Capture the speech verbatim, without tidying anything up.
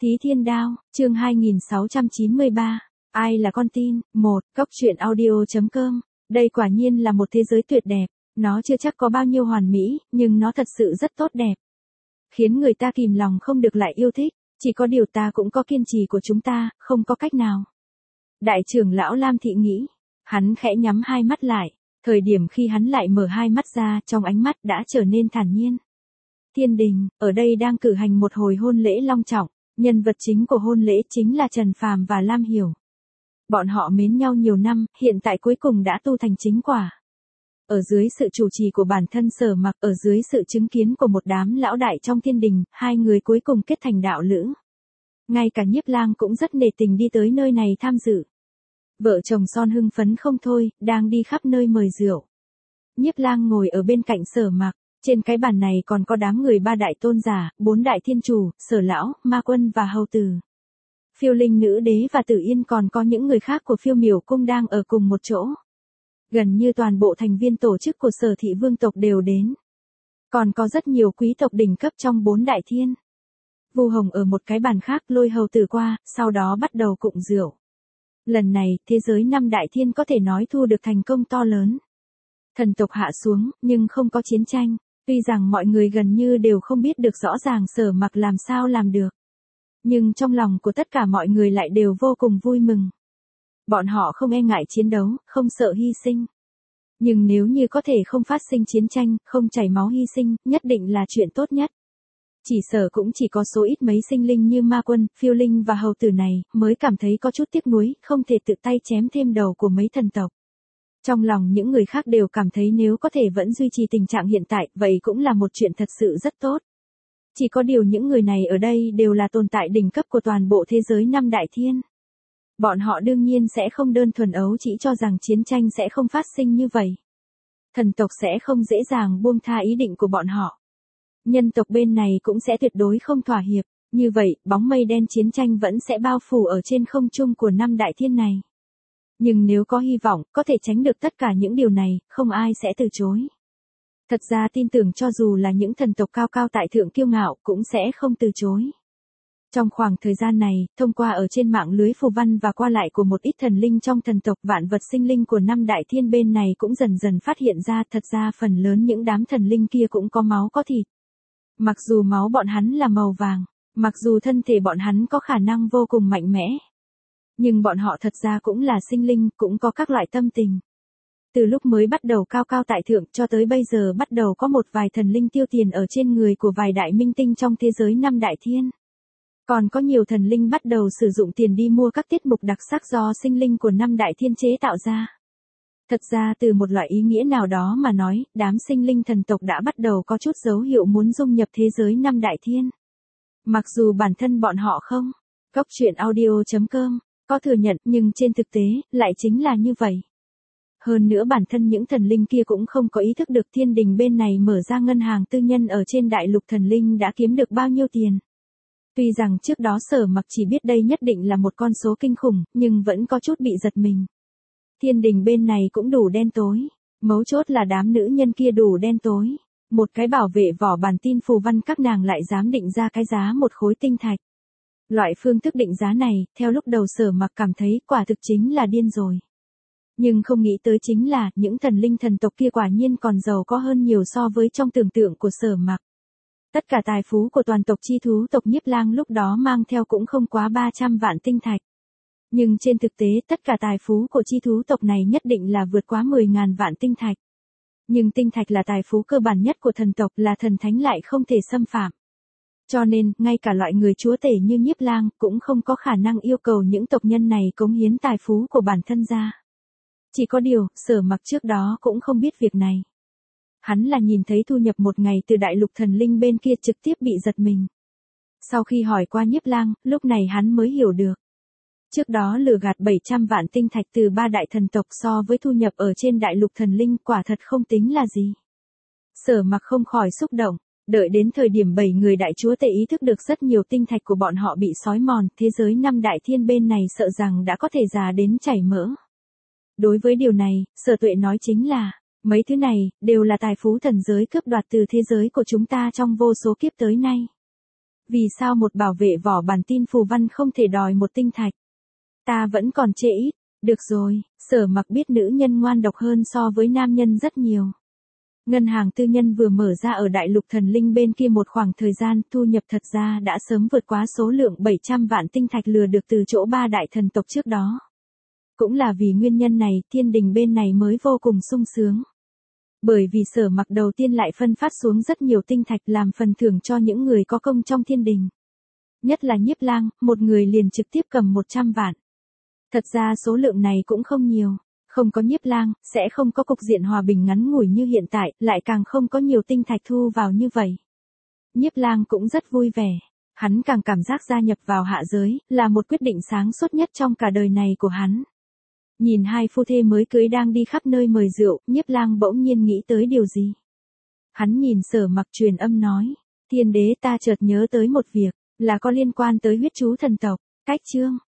Thí Thiên Đao, chương hai nghìn sáu trăm chín mươi ba. Ai là con tin? một. Cốc truyện audio.com. Đây quả nhiên là một thế giới tuyệt đẹp. Nó chưa chắc có bao nhiêu hoàn mỹ, nhưng nó thật sự rất tốt đẹp. Khiến người ta kìm lòng không được lại yêu thích. Chỉ có điều ta cũng có kiên trì của chúng ta, không có cách nào. Đại trưởng lão Lam Thị nghĩ. Hắn khẽ nhắm hai mắt lại. Thời điểm khi hắn lại mở hai mắt ra, trong ánh mắt đã trở nên thản nhiên. Thiên đình, ở đây đang cử hành một hồi hôn lễ long trọng. Nhân vật chính của hôn lễ chính là Trần Phàm và Lam Hiểu. Bọn họ mến nhau nhiều năm, hiện tại cuối cùng đã tu thành chính quả. Ở dưới sự chủ trì của bản thân Sở Mặc, ở dưới sự chứng kiến của một đám lão đại trong thiên đình, hai người cuối cùng kết thành đạo lữ. Ngay cả Nhiếp Lang cũng rất nể tình đi tới nơi này tham dự. Vợ chồng son hưng phấn không thôi, đang đi khắp nơi mời rượu. Nhiếp Lang ngồi ở bên cạnh Sở Mặc. Trên cái bàn này còn có đám người ba đại tôn giả, bốn đại thiên chủ, Sở lão, Ma Quân và Hầu Tử. Phiêu Linh Nữ Đế và Tử Yên còn có những người khác của Phiêu Miểu Cung đang ở cùng một chỗ. Gần như toàn bộ thành viên tổ chức của Sở thị vương tộc đều đến. Còn có rất nhiều quý tộc đỉnh cấp trong bốn đại thiên. Vu Hồng ở một cái bàn khác lôi Hầu Tử qua, sau đó bắt đầu cụng rượu. Lần này, thế giới năm đại thiên có thể nói thu được thành công to lớn. Thần tộc hạ xuống, nhưng không có chiến tranh. Tuy rằng mọi người gần như đều không biết được rõ ràng Sở Mặc làm sao làm được. Nhưng trong lòng của tất cả mọi người lại đều vô cùng vui mừng. Bọn họ không e ngại chiến đấu, không sợ hy sinh. Nhưng nếu như có thể không phát sinh chiến tranh, không chảy máu hy sinh, nhất định là chuyện tốt nhất. Chỉ sợ cũng chỉ có số ít mấy sinh linh như Ma Quân, Phiêu Linh và Hầu Tử này, mới cảm thấy có chút tiếc nuối, không thể tự tay chém thêm đầu của mấy thần tộc. Trong lòng những người khác đều cảm thấy nếu có thể vẫn duy trì tình trạng hiện tại, vậy cũng là một chuyện thật sự rất tốt. Chỉ có điều những người này ở đây đều là tồn tại đỉnh cấp của toàn bộ thế giới năm đại thiên. Bọn họ đương nhiên sẽ không đơn thuần ấu chỉ cho rằng chiến tranh sẽ không phát sinh như vậy. Thần tộc sẽ không dễ dàng buông tha ý định của bọn họ. Nhân tộc bên này cũng sẽ tuyệt đối không thỏa hiệp. Như vậy, bóng mây đen chiến tranh vẫn sẽ bao phủ ở trên không trung của năm đại thiên này. Nhưng nếu có hy vọng, có thể tránh được tất cả những điều này, không ai sẽ từ chối. Thật ra tin tưởng cho dù là những thần tộc cao cao tại thượng kiêu ngạo, cũng sẽ không từ chối. Trong khoảng thời gian này, thông qua ở trên mạng lưới phù văn và qua lại của một ít thần linh trong thần tộc vạn vật sinh linh của năm đại thiên bên này cũng dần dần phát hiện ra thật ra phần lớn những đám thần linh kia cũng có máu có thịt. Mặc dù máu bọn hắn là màu vàng, mặc dù thân thể bọn hắn có khả năng vô cùng mạnh mẽ. Nhưng bọn họ thật ra cũng là sinh linh, cũng có các loại tâm tình. Từ lúc mới bắt đầu cao cao tại thượng cho tới bây giờ bắt đầu có một vài thần linh tiêu tiền ở trên người của vài đại minh tinh trong thế giới năm đại thiên. Còn có nhiều thần linh bắt đầu sử dụng tiền đi mua các tiết mục đặc sắc do sinh linh của năm đại thiên chế tạo ra. Thật ra từ một loại ý nghĩa nào đó mà nói, đám sinh linh thần tộc đã bắt đầu có chút dấu hiệu muốn dung nhập thế giới năm đại thiên. Mặc dù bản thân bọn họ không. Cốc truyện audio.com. Có thừa nhận, nhưng trên thực tế, lại chính là như vậy. Hơn nữa bản thân những thần linh kia cũng không có ý thức được thiên đình bên này mở ra ngân hàng tư nhân ở trên đại lục thần linh đã kiếm được bao nhiêu tiền. Tuy rằng trước đó Sở Mặc chỉ biết đây nhất định là một con số kinh khủng, nhưng vẫn có chút bị giật mình. Thiên đình bên này cũng đủ đen tối. Mấu chốt là đám nữ nhân kia đủ đen tối. Một cái bảo vệ vỏ bản tin phù văn các nàng lại dám định ra cái giá một khối tinh thạch. Loại phương thức định giá này, theo lúc đầu Sở Mặc cảm thấy quả thực chính là điên rồi. Nhưng không nghĩ tới chính là, những thần linh thần tộc kia quả nhiên còn giàu có hơn nhiều so với trong tưởng tượng của Sở Mặc. Tất cả tài phú của toàn tộc chi thú tộc Nhiếp Lang lúc đó mang theo cũng không quá ba trăm vạn tinh thạch. Nhưng trên thực tế tất cả tài phú của chi thú tộc này nhất định là vượt quá mười ngàn vạn tinh thạch. Nhưng tinh thạch là tài phú cơ bản nhất của thần tộc, là thần thánh lại không thể xâm phạm. Cho nên, ngay cả loại người chúa tể như Nhiếp Lang cũng không có khả năng yêu cầu những tộc nhân này cống hiến tài phú của bản thân ra. Chỉ có điều, Sở Mặc trước đó cũng không biết việc này. Hắn là nhìn thấy thu nhập một ngày từ đại lục thần linh bên kia trực tiếp bị giật mình. Sau khi hỏi qua Nhiếp Lang, lúc này hắn mới hiểu được. Trước đó lừa gạt bảy trăm vạn tinh thạch từ ba đại thần tộc so với thu nhập ở trên đại lục thần linh quả thật không tính là gì. Sở Mặc không khỏi xúc động. Đợi đến thời điểm bảy người đại chúa tể ý thức được rất nhiều tinh thạch của bọn họ bị xói mòn, thế giới năm đại thiên bên này sợ rằng đã có thể già đến chảy mỡ. Đối với điều này, Sở Tuệ nói chính là, mấy thứ này, đều là tài phú thần giới cướp đoạt từ thế giới của chúng ta trong vô số kiếp tới nay. Vì sao một bảo vệ vỏ bản tin phù văn không thể đòi một tinh thạch? Ta vẫn còn chê ít. Được rồi, Sở Mặc biết nữ nhân ngoan độc hơn so với nam nhân rất nhiều. Ngân hàng tư nhân vừa mở ra ở đại lục thần linh bên kia một khoảng thời gian, thu nhập thật ra đã sớm vượt quá số lượng bảy trăm vạn tinh thạch lừa được từ chỗ ba đại thần tộc trước đó. Cũng là vì nguyên nhân này, thiên đình bên này mới vô cùng sung sướng. Bởi vì Sở Mặc đầu tiên lại phân phát xuống rất nhiều tinh thạch làm phần thưởng cho những người có công trong thiên đình. Nhất là Nhiếp Lang, một người liền trực tiếp cầm một trăm vạn. Thật ra số lượng này cũng không nhiều. Không có Nhiếp Lang, sẽ không có cục diện hòa bình ngắn ngủi như hiện tại, lại càng không có nhiều tinh thạch thu vào như vậy. Nhiếp Lang cũng rất vui vẻ. Hắn càng cảm giác gia nhập vào hạ giới, là một quyết định sáng suốt nhất trong cả đời này của hắn. Nhìn hai phu thê mới cưới đang đi khắp nơi mời rượu, Nhiếp Lang bỗng nhiên nghĩ tới điều gì. Hắn nhìn Sở Mặc truyền âm nói, Thiên đế ta chợt nhớ tới một việc, là có liên quan tới huyết chú thần tộc. Cách chương